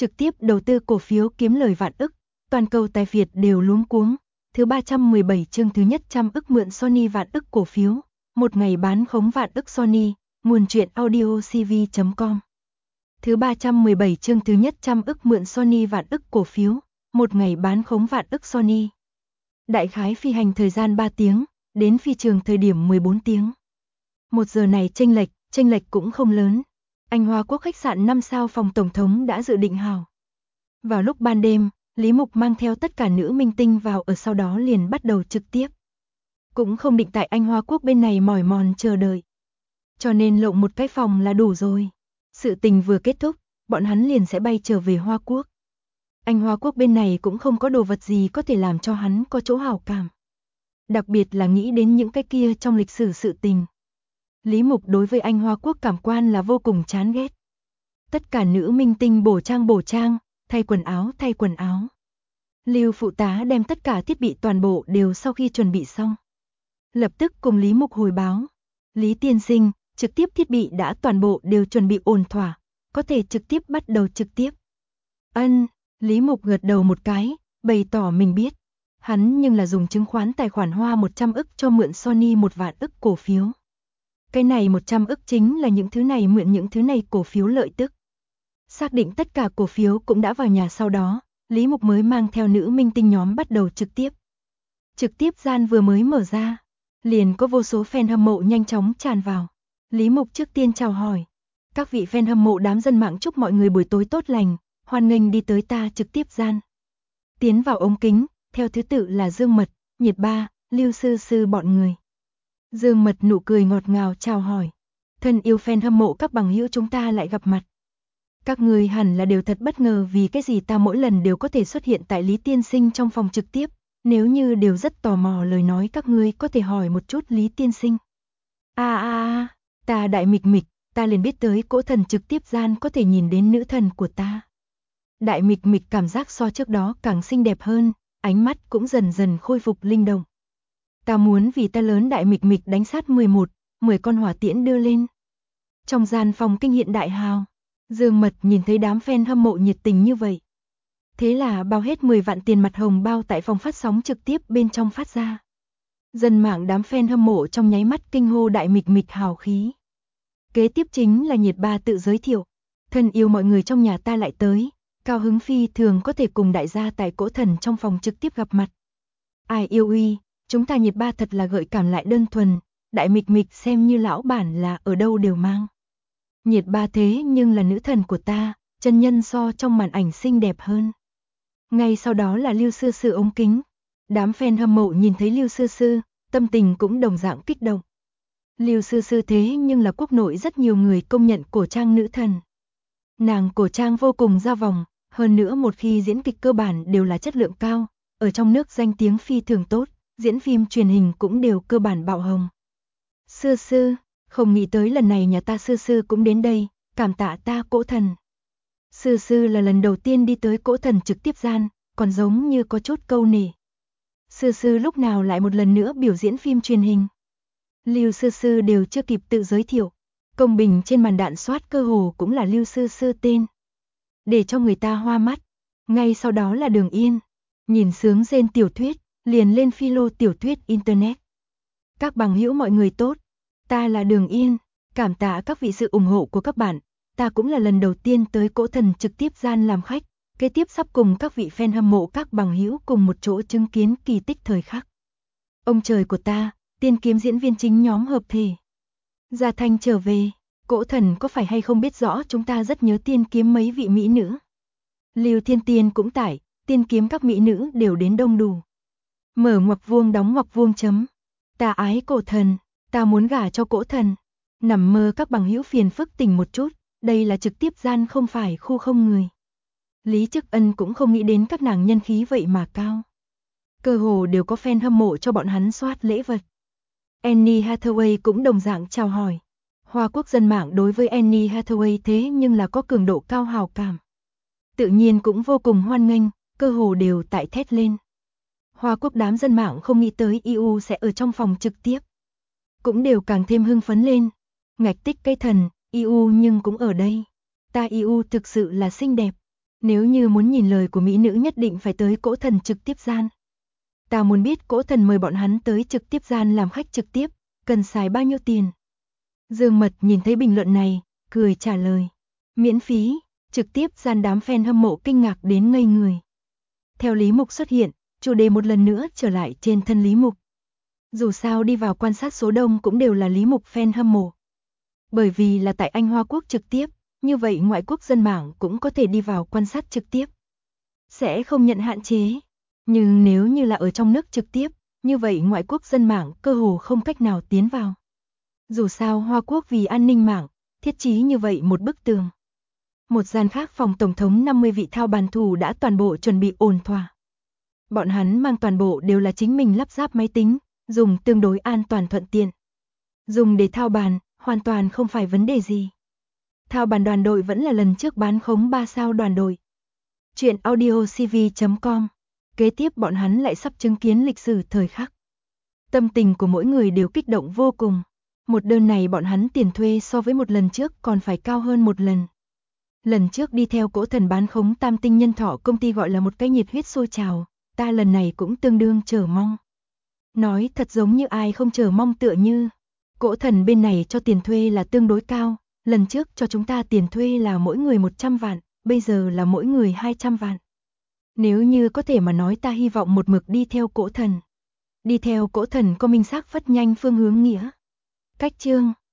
trực tiếp đầu tư cổ phiếu kiếm lời vạn ức, toàn cầu tài Việt đều luống cuống. Thứ 317 chương thứ nhất 100 ức mượn Sony vạn ức cổ phiếu, một ngày bán khống vạn ức Sony, nguồn truyện audio cv.com. Thứ 317 chương thứ nhất 100 ức mượn Sony vạn ức cổ phiếu, một ngày bán khống vạn ức Sony. Đại khái phi hành thời gian 3 tiếng, đến phi trường thời điểm 14 tiếng. 1 giờ này chênh lệch cũng không lớn. Anh Hoa Quốc khách sạn 5 sao phòng tổng thống đã dự định hào. Vào lúc ban đêm, Lý Mục mang theo tất cả nữ minh tinh vào ở, sau đó liền bắt đầu trực tiếp. Cũng không định tại anh Hoa Quốc bên này mỏi mòn chờ đợi. Cho nên lộng một cái phòng là đủ rồi. Sự tình vừa kết thúc, bọn hắn liền sẽ bay trở về Hoa Quốc. Anh Hoa Quốc bên này cũng không có đồ vật gì có thể làm cho hắn có chỗ hảo cảm. Đặc biệt là nghĩ đến những cái kia trong lịch sử sự tình. Lý Mục đối với anh Hoa Quốc cảm quan là vô cùng chán ghét. Tất cả nữ minh tinh bổ trang, thay quần áo. Lưu phụ tá đem tất cả thiết bị toàn bộ đều sau khi chuẩn bị xong. Lập tức cùng Lý Mục hồi báo. Lý tiên sinh, trực tiếp thiết bị đã toàn bộ đều chuẩn bị ổn thỏa, có thể trực tiếp bắt đầu trực tiếp. Ân, Lý Mục gật đầu một cái, bày tỏ mình biết. Hắn nhưng là dùng chứng khoán tài khoản hoa 100 ức cho mượn Sony 1 vạn ức cổ phiếu. Cái này 100 ức chính là những thứ này mượn những thứ này cổ phiếu lợi tức. Xác định tất cả cổ phiếu cũng đã vào nhà, sau đó, Lý Mục mới mang theo nữ minh tinh nhóm bắt đầu trực tiếp. Trực tiếp gian vừa mới mở ra, liền có vô số fan hâm mộ nhanh chóng tràn vào. Lý Mục trước tiên chào hỏi. Các vị fan hâm mộ đám dân mạng chúc mọi người buổi tối tốt lành, hoan nghênh đi tới ta trực tiếp gian. Tiến vào ống kính, theo thứ tự là Dương Mật, Nhiệt Ba, Lưu Sư Sư bọn người. Dương Mật nụ cười ngọt ngào chào hỏi. Thân yêu fan hâm mộ các bằng hữu, chúng ta lại gặp mặt. Các người hẳn là đều thật bất ngờ vì cái gì ta mỗi lần đều có thể xuất hiện tại Lý tiên sinh trong phòng trực tiếp. Nếu như đều rất tò mò lời nói, các ngươi có thể hỏi một chút Lý tiên sinh. Ta Đại Mịch Mịch, ta liền biết tới cỗ thần trực tiếp gian có thể nhìn đến nữ thần của ta. Đại Mịch Mịch cảm giác so trước đó càng xinh đẹp hơn, ánh mắt cũng dần dần khôi phục linh động. Ta muốn vì ta lớn Đại Mịch Mịch đánh sát 10 con hỏa tiễn đưa lên. Trong gian phòng kinh hiện đại hào, Dương Mật nhìn thấy đám fan hâm mộ nhiệt tình như vậy. Thế là bao hết 10 vạn tiền mặt hồng bao tại phòng phát sóng trực tiếp bên trong phát ra. Dân mạng đám fan hâm mộ trong nháy mắt kinh hô Đại Mịch Mịch hào khí. Kế tiếp chính là Nhiệt Ba tự giới thiệu. Thân yêu mọi người, trong nhà ta lại tới. Cao hứng phi thường có thể cùng đại gia tại cỗ thần trong phòng trực tiếp gặp mặt. Ai yêu uy, chúng ta Nhiệt Ba thật là gợi cảm lại đơn thuần. Đại Mịch Mịch xem như lão bản là ở đâu đều mang. Nhiệt Ba thế nhưng là nữ thần của ta, chân nhân so trong màn ảnh xinh đẹp hơn. Ngay sau đó là Lưu Sư Sư ống kính. Đám fan hâm mộ nhìn thấy Lưu Sư Sư, tâm tình cũng đồng dạng kích động. Lưu Sư Sư thế nhưng là quốc nội rất nhiều người công nhận cổ trang nữ thần. Nàng cổ trang vô cùng ra vòng, hơn nữa một khi diễn kịch cơ bản đều là chất lượng cao, ở trong nước danh tiếng phi thường tốt, diễn phim truyền hình cũng đều cơ bản bạo hồng. Sư Sư, không nghĩ tới lần này nhà ta Sư Sư cũng đến đây, cảm tạ ta cỗ thần. Sư Sư là lần đầu tiên đi tới cỗ thần trực tiếp gian, còn giống như có chút câu nể. Sư Sư lúc nào lại một lần nữa biểu diễn phim truyền hình. Lưu Sư Sư đều chưa kịp tự giới thiệu. Công bình trên màn đạn soát cơ hồ cũng là Lưu Sư Sư tên. Để cho người ta hoa mắt. Ngay sau đó là Đường Yên. Nhìn sướng rên tiểu thuyết, liền lên philo tiểu thuyết internet. Các bằng hữu mọi người tốt. Ta là Đường Yên. Cảm tạ các vị sự ủng hộ của các bạn. Ta cũng là lần đầu tiên tới cỗ thần trực tiếp gian làm khách. Kế tiếp sắp cùng các vị fan hâm mộ các bằng hữu cùng một chỗ chứng kiến kỳ tích thời khắc. Ông trời của ta, tiên kiếm diễn viên chính nhóm hợp thể. Gia Thanh trở về, cỗ thần có phải hay không biết rõ chúng ta rất nhớ tiên kiếm mấy vị mỹ nữ. Lưu Thiên Tiên cũng tải, tiên kiếm các mỹ nữ đều đến đông đủ. Mở ngoặc vuông đóng ngoặc vuông chấm. Ta ái cổ thần, ta muốn gả cho cỗ thần. Nằm mơ các bằng hữu phiền phức tỉnh một chút, đây là trực tiếp gian không phải khu không người. Lý Chức Ân cũng không nghĩ đến các nàng nhân khí vậy mà cao. Cơ hồ đều có fan hâm mộ cho bọn hắn soát lễ vật. Anne Hathaway cũng đồng dạng chào hỏi. Hoa Quốc dân mạng đối với Anne Hathaway thế nhưng là có cường độ cao hào cảm. Tự nhiên cũng vô cùng hoan nghênh, cơ hồ đều tại thét lên. Hoa Quốc đám dân mạng không nghĩ tới IU sẽ ở trong phòng trực tiếp. Cũng đều càng thêm hưng phấn lên. Ngạch tích cây thần, IU nhưng cũng ở đây. Ta IU thực sự là xinh đẹp. Nếu như muốn nhìn lời của mỹ nữ nhất định phải tới cỗ thần trực tiếp gian. Ta muốn biết cỗ thần mời bọn hắn tới trực tiếp gian làm khách trực tiếp, cần xài bao nhiêu tiền? Dương Mật nhìn thấy bình luận này, cười trả lời. Miễn phí, trực tiếp gian. Đám fan hâm mộ kinh ngạc đến ngây người. Theo Lý Mục xuất hiện, chủ đề một lần nữa trở lại trên thân Lý Mục. Dù sao đi vào quan sát số đông cũng đều là Lý Mục fan hâm mộ. Bởi vì là tại Anh Hoa Quốc trực tiếp, như vậy ngoại quốc dân mạng cũng có thể đi vào quan sát trực tiếp. Sẽ không nhận hạn chế. Nhưng nếu như là ở trong nước trực tiếp, như vậy ngoại quốc dân mạng cơ hồ không cách nào tiến vào. Dù sao Hoa Quốc vì an ninh mạng, thiết trí như vậy một bức tường. Một gian khác phòng tổng thống 50 vị thao bàn thủ đã toàn bộ chuẩn bị ổn thỏa. Bọn hắn mang toàn bộ đều là chính mình lắp ráp máy tính, dùng tương đối an toàn thuận tiện. Dùng để thao bàn, hoàn toàn không phải vấn đề gì. Thao bàn đoàn đội vẫn là lần trước bán khống 3 sao đoàn đội. Chuyện audiocv.com. Kế tiếp bọn hắn lại sắp chứng kiến lịch sử thời khắc. Tâm tình của mỗi người đều kích động vô cùng. Một đơn này bọn hắn tiền thuê so với một lần trước còn phải cao hơn một lần. Lần trước đi theo cỗ thần bán khống tam tinh nhân thọ công ty gọi là một cái nhiệt huyết sôi trào, ta lần này cũng tương đương chờ mong. Nói thật giống như ai không chờ mong tựa như. Cỗ thần bên này cho tiền thuê là tương đối cao, lần trước cho chúng ta tiền thuê là mỗi người 100 vạn, bây giờ là mỗi người 200 vạn. Nếu như có thể mà nói ta hy vọng một mực đi theo cỗ thần. Đi theo cỗ thần có minh xác phất nhanh phương hướng nghĩa. Cách chương